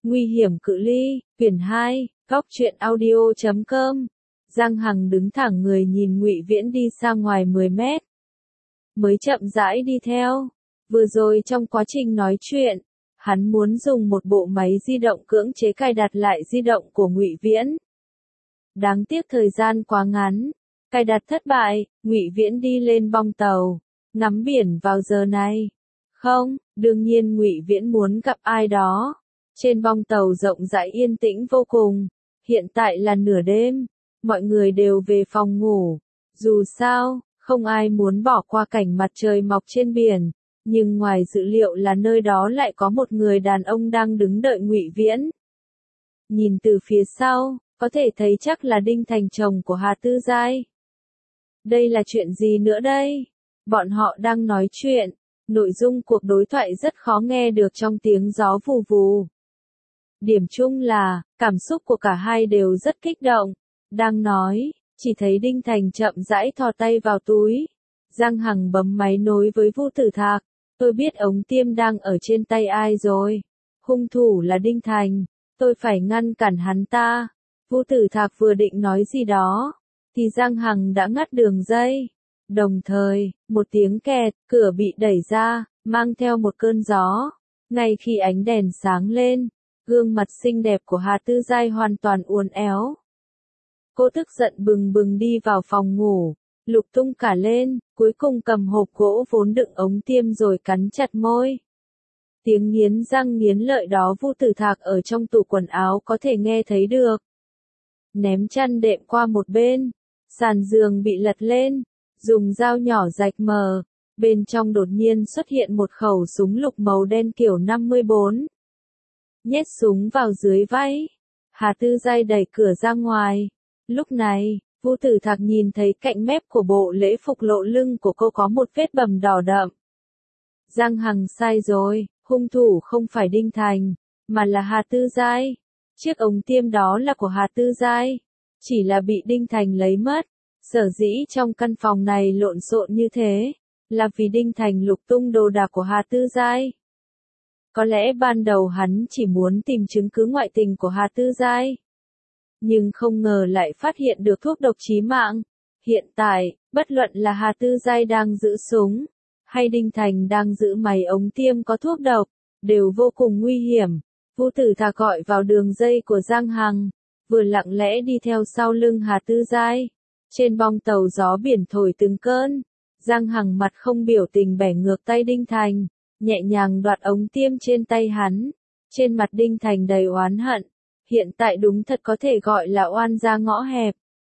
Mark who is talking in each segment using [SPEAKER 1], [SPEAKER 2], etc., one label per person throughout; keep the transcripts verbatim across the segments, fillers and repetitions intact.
[SPEAKER 1] Nguy hiểm cự ly, quyển hai, góc truyện audio chấm com. Giang Hằng đứng thẳng người nhìn Ngụy Viễn đi xa ngoài mười mét. Mới chậm rãi đi theo. Vừa rồi trong quá trình nói chuyện, hắn muốn dùng một bộ máy di động cưỡng chế cài đặt lại di động của Ngụy Viễn. Đáng tiếc thời gian quá ngắn, cài đặt thất bại, Ngụy Viễn đi lên bong tàu, ngắm biển vào giờ này. Không, đương nhiên Ngụy Viễn muốn gặp ai đó. Trên bong tàu rộng rãi yên tĩnh vô cùng. Hiện tại là nửa đêm, mọi người đều về phòng ngủ. Dù sao, không ai muốn bỏ qua cảnh mặt trời mọc trên biển, nhưng ngoài dự liệu là nơi đó lại có một người đàn ông đang đứng đợi Ngụy Viễn. Nhìn từ phía sau, có thể thấy chắc là Đinh Thành chồng của Hà Tư Giai. Đây là chuyện gì nữa đây? Bọn họ đang nói chuyện, nội dung cuộc đối thoại rất khó nghe được trong tiếng gió vù vù. Điểm chung là, cảm xúc của cả hai đều rất kích động. Đang nói, chỉ thấy Đinh Thành chậm rãi thò tay vào túi. Giang Hằng bấm máy nối với Vu Tử Thạc. Tôi biết ống tiêm đang ở trên tay ai rồi. Hung thủ là Đinh Thành. Tôi phải ngăn cản hắn ta. Vu Tử Thạc vừa định nói gì đó, thì Giang Hằng đã ngắt đường dây. Đồng thời, một tiếng kẹt, cửa bị đẩy ra, mang theo một cơn gió. Ngay khi ánh đèn sáng lên, gương mặt xinh đẹp của Hà Tư Giai hoàn toàn uốn éo. Cô tức giận bừng bừng đi vào phòng ngủ, lục tung cả lên, cuối cùng cầm hộp gỗ vốn đựng ống tiêm rồi cắn chặt môi. Tiếng nghiến răng nghiến lợi đó Vu Tử Thạc ở trong tủ quần áo có thể nghe thấy được. Ném chăn đệm qua một bên, sàn giường bị lật lên, dùng dao nhỏ rạch mờ, bên trong đột nhiên xuất hiện một khẩu súng lục màu đen kiểu năm mươi bốn. Nhét súng vào dưới váy. Hà Tư Giai đẩy cửa ra ngoài. Lúc này, Vu Tử Thạc nhìn thấy cạnh mép của bộ lễ phục lộ lưng của cô có một vết bầm đỏ đậm. Giang Hằng sai rồi, hung thủ không phải Đinh Thành, mà là Hà Tư Giai. Chiếc ống tiêm đó là của Hà Tư Giai, chỉ là bị Đinh Thành lấy mất. Sở dĩ trong căn phòng này lộn xộn như thế, là vì Đinh Thành lục tung đồ đạc của Hà Tư Giai. Có lẽ ban đầu hắn chỉ muốn tìm chứng cứ ngoại tình của Hà Tư Giai, nhưng không ngờ lại phát hiện được thuốc độc chí mạng. Hiện tại, bất luận là Hà Tư Giai đang giữ súng, hay Đinh Thành đang giữ máy ống tiêm có thuốc độc, đều vô cùng nguy hiểm. Vu Tử Thạc gọi vào đường dây của Giang Hằng, vừa lặng lẽ đi theo sau lưng Hà Tư Giai. Trên bong tàu gió biển thổi từng cơn, Giang Hằng mặt không biểu tình bẻ ngược tay Đinh Thành, nhẹ nhàng đoạt ống tiêm trên tay hắn. Trên mặt Đinh Thành đầy oán hận, hiện tại đúng thật có thể gọi là oan gia ngõ hẹp.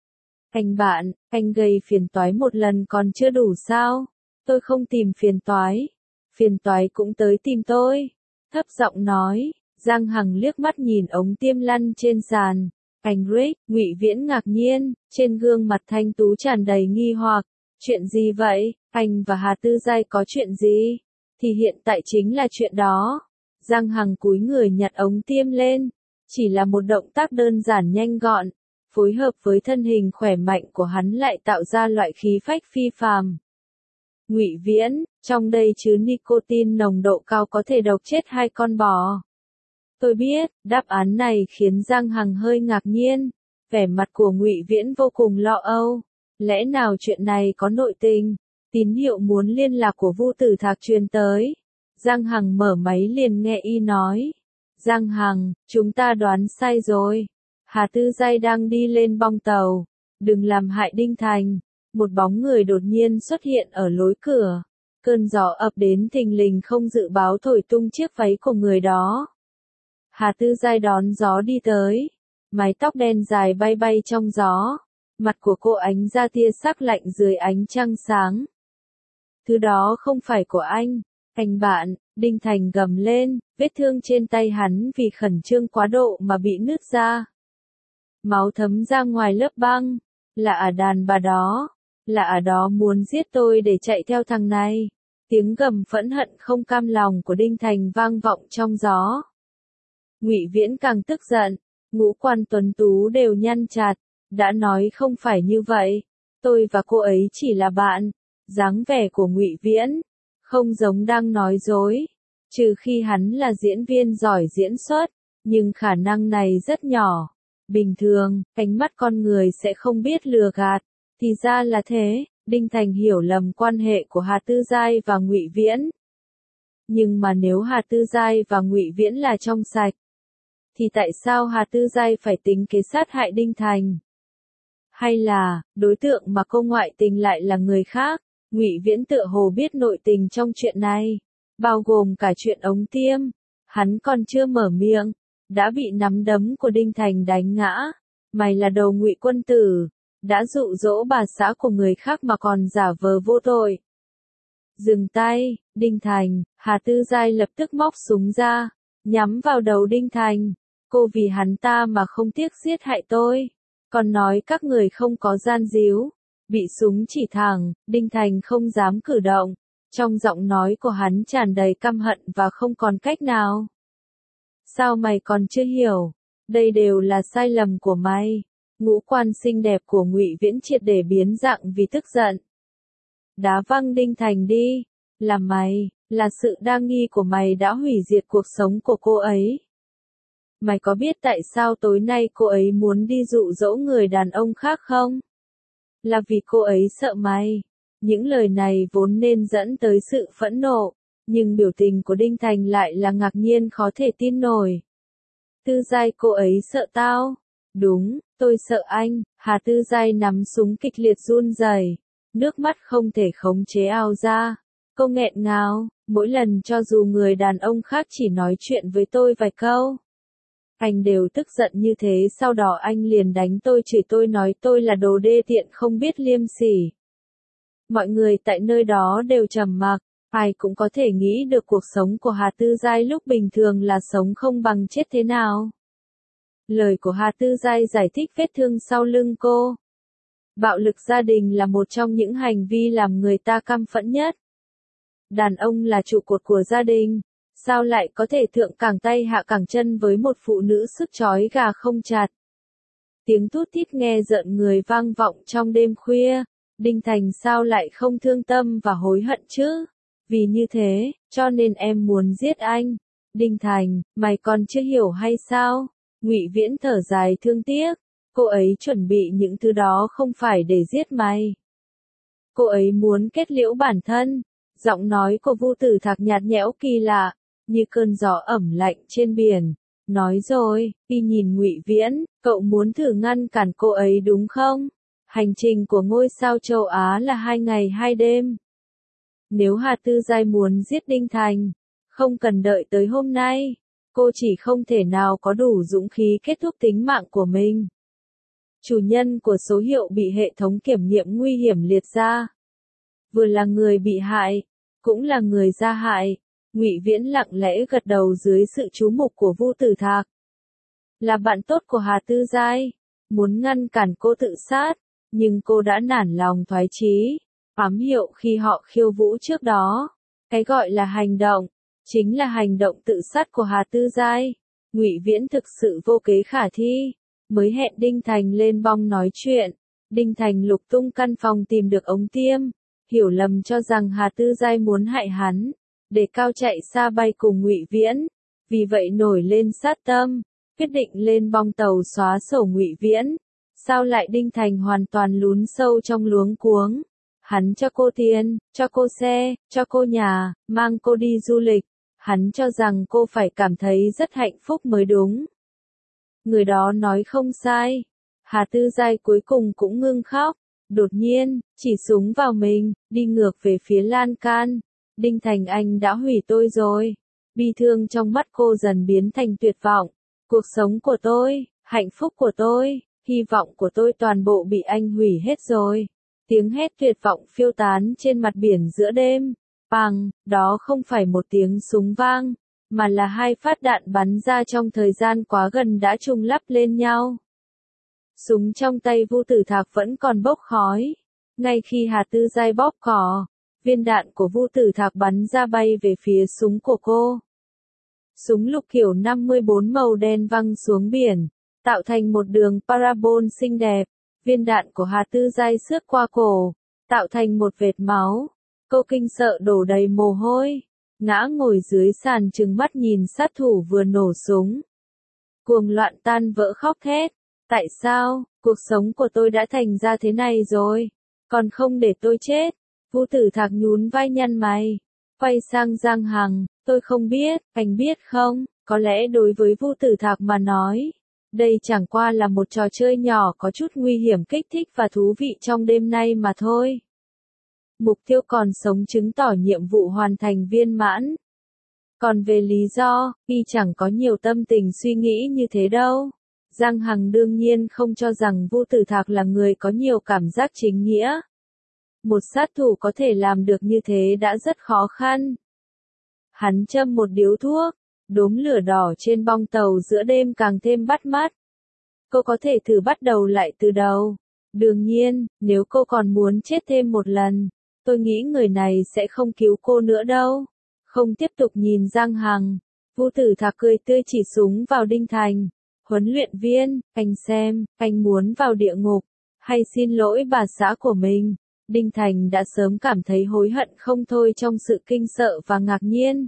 [SPEAKER 1] Anh bạn, anh gây phiền toái một lần còn chưa đủ sao? Tôi không tìm phiền toái, phiền toái cũng tới tìm tôi. Thấp giọng nói, Giang Hằng liếc mắt nhìn ống tiêm lăn trên sàn. Anh Rick, Ngụy Viễn ngạc nhiên, trên gương mặt thanh tú tràn đầy nghi hoặc. Chuyện gì vậy? Anh và Hà Tư Giai có chuyện gì? Thì hiện tại chính là chuyện đó. Giang Hằng cúi người nhặt ống tiêm lên. Chỉ là một động tác đơn giản nhanh gọn, phối hợp với thân hình khỏe mạnh của hắn lại tạo ra loại khí phách phi phàm. Ngụy Viễn, trong đây chứa nicotine nồng độ cao có thể độc chết hai con bò. Tôi biết, đáp án này khiến Giang Hằng hơi ngạc nhiên. Vẻ mặt của Ngụy Viễn vô cùng lo âu. Lẽ nào chuyện này có nội tình? Tín hiệu muốn liên lạc của Vu Tử Thạc truyền tới. Giang Hằng mở máy liền nghe y nói. Giang Hằng, chúng ta đoán sai rồi. Hà Tư Giai đang đi lên bong tàu. Đừng làm hại Đinh Thành. Một bóng người đột nhiên xuất hiện ở lối cửa. Cơn gió ập đến thình lình không dự báo thổi tung chiếc váy của người đó. Hà Tư Giai đón gió đi tới. Mái tóc đen dài bay bay trong gió. Mặt của cô ánh ra tia sắc lạnh dưới ánh trăng sáng. Thứ đó không phải của anh. Anh bạn, Đinh Thành gầm lên, vết thương trên tay hắn vì khẩn trương quá độ mà bị nứt ra. Máu thấm ra ngoài lớp băng. Là ở đàn bà đó. Là ở đó muốn giết tôi để chạy theo thằng này. Tiếng gầm phẫn hận không cam lòng của Đinh Thành vang vọng trong gió. Ngụy Viễn càng tức giận, ngũ quan tuấn tú đều nhăn chặt. Đã nói không phải như vậy. Tôi và cô ấy chỉ là bạn. Dáng vẻ của Ngụy Viễn không giống đang nói dối, trừ khi hắn là diễn viên giỏi diễn xuất, nhưng khả năng này rất nhỏ. Bình thường, ánh mắt con người sẽ không biết lừa gạt. Thì ra là thế, Đinh Thành hiểu lầm quan hệ của Hà Tư Giai và Ngụy Viễn. Nhưng mà nếu Hà Tư Giai và Ngụy Viễn là trong sạch, thì tại sao Hà Tư Giai phải tính kế sát hại Đinh Thành? Hay là, đối tượng mà cô ngoại tình lại là người khác? Ngụy Viễn tựa hồ biết nội tình trong chuyện này, bao gồm cả chuyện ống tiêm. Hắn còn chưa mở miệng, đã bị nắm đấm của Đinh Thành đánh ngã. Mày là đồ Ngụy quân tử, đã dụ dỗ bà xã của người khác mà còn giả vờ vô tội. Dừng tay, Đinh Thành. Hà Tư Giai lập tức móc súng ra, nhắm vào đầu Đinh Thành. Cô vì hắn ta mà không tiếc giết hại tôi, còn nói các người không có gian díu. Bị súng chỉ thẳng, Đinh Thành không dám cử động. Trong giọng nói của hắn tràn đầy căm hận và không còn cách nào. Sao mày còn chưa hiểu? Đây đều là sai lầm của mày. Ngũ quan xinh đẹp của Ngụy Viễn triệt để biến dạng vì tức giận. Đá văng Đinh Thành đi. Là mày, là sự đa nghi của mày đã hủy diệt cuộc sống của cô ấy. Mày có biết tại sao tối nay cô ấy muốn đi dụ dỗ người đàn ông khác không? Là vì cô ấy sợ mày. Những lời này vốn nên dẫn tới sự phẫn nộ, nhưng biểu tình của Đinh Thành lại là ngạc nhiên khó thể tin nổi. Tư Giai, cô ấy sợ tao? Đúng, tôi sợ anh. Hà Tư Giai nắm súng kịch liệt run rẩy, nước mắt không thể khống chế ào ra. Cô nghẹn ngào, mỗi lần cho dù người đàn ông khác chỉ nói chuyện với tôi vài câu, anh đều tức giận như thế, sau đó anh liền đánh tôi, chửi tôi, nói tôi là đồ đê tiện không biết liêm sỉ. Mọi người tại nơi đó đều trầm mặc, ai cũng có thể nghĩ được cuộc sống của Hà Tư Giai lúc bình thường là sống không bằng chết thế nào. Lời của Hà Tư Giai giải thích vết thương sau lưng cô. Bạo lực gia đình là một trong những hành vi làm người ta căm phẫn nhất. Đàn ông là trụ cột của gia đình, sao lại có thể thượng cẳng tay hạ cẳng chân với một phụ nữ sức trói gà không chặt. Tiếng tút tít nghe rợn người vang vọng trong đêm khuya. Đinh Thành sao lại không thương tâm và hối hận chứ? Vì như thế, cho nên em muốn giết anh. Đinh Thành, mày còn chưa hiểu hay sao? Ngụy Viễn thở dài thương tiếc. Cô ấy chuẩn bị những thứ đó không phải để giết mày. Cô ấy muốn kết liễu bản thân. Giọng nói của Vu Tử Thạc nhạt nhẽo kỳ lạ, như cơn gió ẩm lạnh trên biển. Nói rồi, y nhìn Ngụy Viễn, cậu muốn thử ngăn cản cô ấy đúng không? Hành trình của ngôi sao châu Á là hai ngày hai đêm. Nếu Hà Tư Giai muốn giết Đinh Thành, không cần đợi tới hôm nay. Cô chỉ không thể nào có đủ dũng khí kết thúc tính mạng của mình. Chủ nhân của số hiệu bị hệ thống kiểm nghiệm nguy hiểm liệt ra. Vừa là người bị hại, cũng là người gia hại. Ngụy Viễn lặng lẽ gật đầu dưới sự chú mục của Vu Tử Thạc. Là bạn tốt của Hà Tư Giai, muốn ngăn cản cô tự sát, nhưng cô đã nản lòng thoái chí. Ám hiệu khi họ khiêu vũ trước đó, cái gọi là hành động, chính là hành động tự sát của Hà Tư Giai. Ngụy Viễn thực sự vô kế khả thi, mới hẹn Đinh Thành lên bong nói chuyện. Đinh Thành lục tung căn phòng tìm được ống tiêm, hiểu lầm cho rằng Hà Tư Giai muốn hại hắn, để cao chạy xa bay cùng Ngụy Viễn. Vì vậy nổi lên sát tâm, quyết định lên bong tàu xóa sổ Ngụy Viễn. Sao lại Đinh Thành hoàn toàn lún sâu trong luống cuống. Hắn cho cô tiền, cho cô xe, cho cô nhà, mang cô đi du lịch. Hắn cho rằng cô phải cảm thấy rất hạnh phúc mới đúng. Người đó nói không sai. Hà Tư Giai cuối cùng cũng ngưng khóc. Đột nhiên, chỉ súng vào mình, đi ngược về phía lan can. Đinh Thành, anh đã hủy tôi rồi. Bi thương trong mắt cô dần biến thành tuyệt vọng. Cuộc sống của tôi, hạnh phúc của tôi, hy vọng của tôi toàn bộ bị anh hủy hết rồi. Tiếng hét tuyệt vọng phiêu tán trên mặt biển giữa đêm. Bang, đó không phải một tiếng súng vang, mà là hai phát đạn bắn ra trong thời gian quá gần đã trùng lắp lên nhau. Súng trong tay Vu Tử Thạc vẫn còn bốc khói. Ngay khi Hà Tư Giai bóp cò, viên đạn của Vu Tử Thạc bắn ra bay về phía súng của cô. Súng lục kiểu năm mươi bốn màu đen văng xuống biển, tạo thành một đường parabol xinh đẹp. Viên đạn của Hà Tư Giai xước qua cổ, tạo thành một vệt máu. Cô kinh sợ đổ đầy mồ hôi, ngã ngồi dưới sàn trừng mắt nhìn sát thủ vừa nổ súng. cuồng loạn tan vỡ khóc thét. Tại sao, cuộc sống của tôi đã thành ra thế này rồi, còn không để tôi chết? Vu Tử Thạc nhún vai nhăn mày, quay sang Giang Hằng, tôi không biết, anh biết không, có lẽ đối với Vu Tử Thạc mà nói, đây chẳng qua là một trò chơi nhỏ có chút nguy hiểm kích thích và thú vị trong đêm nay mà thôi. Mục tiêu còn sống chứng tỏ nhiệm vụ hoàn thành viên mãn. Còn về lý do, y chẳng có nhiều tâm tình suy nghĩ như thế đâu. Giang Hằng đương nhiên không cho rằng Vu Tử Thạc là người có nhiều cảm giác chính nghĩa. Một sát thủ có thể làm được như thế đã rất khó khăn. Hắn châm một điếu thuốc, đốm lửa đỏ trên bong tàu giữa đêm càng thêm bắt mắt. Cô có thể thử bắt đầu lại từ đầu. Đương nhiên, nếu cô còn muốn chết thêm một lần, tôi nghĩ người này sẽ không cứu cô nữa đâu. Không tiếp tục nhìn Giang Hằng, Vu Tử Thạc cười tươi chỉ súng vào Đinh Thành. Huấn luyện viên, anh xem, anh muốn vào địa ngục, hay xin lỗi bà xã của mình. Đinh Thành đã sớm cảm thấy hối hận không thôi trong sự kinh sợ và ngạc nhiên.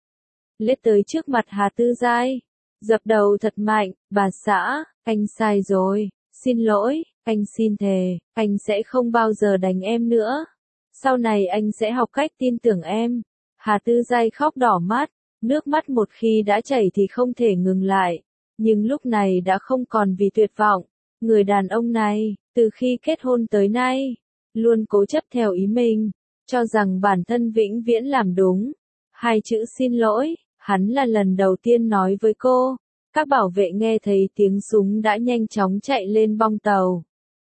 [SPEAKER 1] Lết tới trước mặt Hà Tư Giai, dập đầu thật mạnh, bà xã, anh sai rồi, xin lỗi, anh xin thề, anh sẽ không bao giờ đánh em nữa. Sau này anh sẽ học cách tin tưởng em. Hà Tư Giai khóc đỏ mắt, nước mắt một khi đã chảy thì không thể ngừng lại. Nhưng lúc này đã không còn vì tuyệt vọng. Người đàn ông này, từ khi kết hôn tới nay, luôn cố chấp theo ý mình, cho rằng bản thân vĩnh viễn làm đúng. Hai chữ xin lỗi, hắn là lần đầu tiên nói với cô. Các bảo vệ nghe thấy tiếng súng đã nhanh chóng chạy lên bong tàu.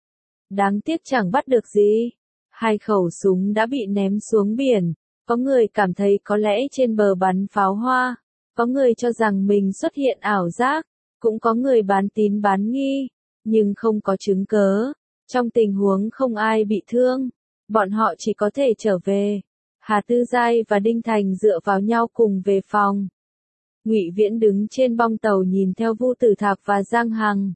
[SPEAKER 1] Đáng tiếc chẳng bắt được gì. Hai khẩu súng đã bị ném xuống biển. Có người cảm thấy có lẽ trên bờ bắn pháo hoa. Có người cho rằng mình xuất hiện ảo giác. Cũng có người bán tín bán nghi. Nhưng không có chứng cớ. Trong tình huống không ai bị thương, bọn họ chỉ có thể trở về. Hà Tư Giai và Đinh Thành dựa vào nhau cùng về phòng. Ngụy Viễn đứng trên bong tàu nhìn theo Vu Tử Thạc và Giang Hằng.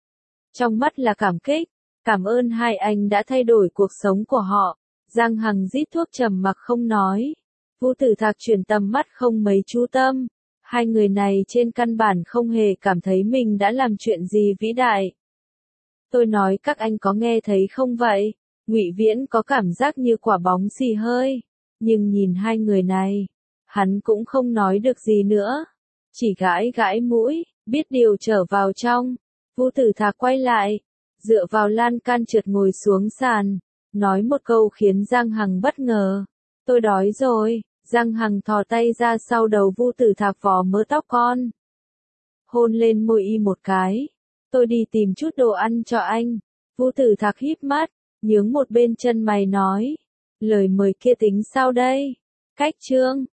[SPEAKER 1] Trong mắt là cảm kích, cảm ơn hai anh đã thay đổi cuộc sống của họ. Giang Hằng rít thuốc trầm mặc không nói. Vu Tử Thạc chuyển tầm mắt không mấy chú tâm. Hai người này trên căn bản không hề cảm thấy mình đã làm chuyện gì vĩ đại. Tôi nói các anh có nghe thấy không vậy? Ngụy Viễn có cảm giác như quả bóng xì hơi. Nhưng nhìn hai người này, hắn cũng không nói được gì nữa. Chỉ gãi gãi mũi, biết điều trở vào trong. Vu Tử Thạc quay lại, dựa vào lan can trượt ngồi xuống sàn, nói một câu khiến Giang Hằng bất ngờ. Tôi đói rồi. Giang Hằng thò tay ra sau đầu Vu Tử Thạc vò mớ tóc con. Hôn lên môi y một cái. Tôi đi tìm chút đồ ăn cho anh. Vu Tử Thạc híp mắt, nhướng một bên chân mày nói. Lời mời kia tính sao đây? Cách chương.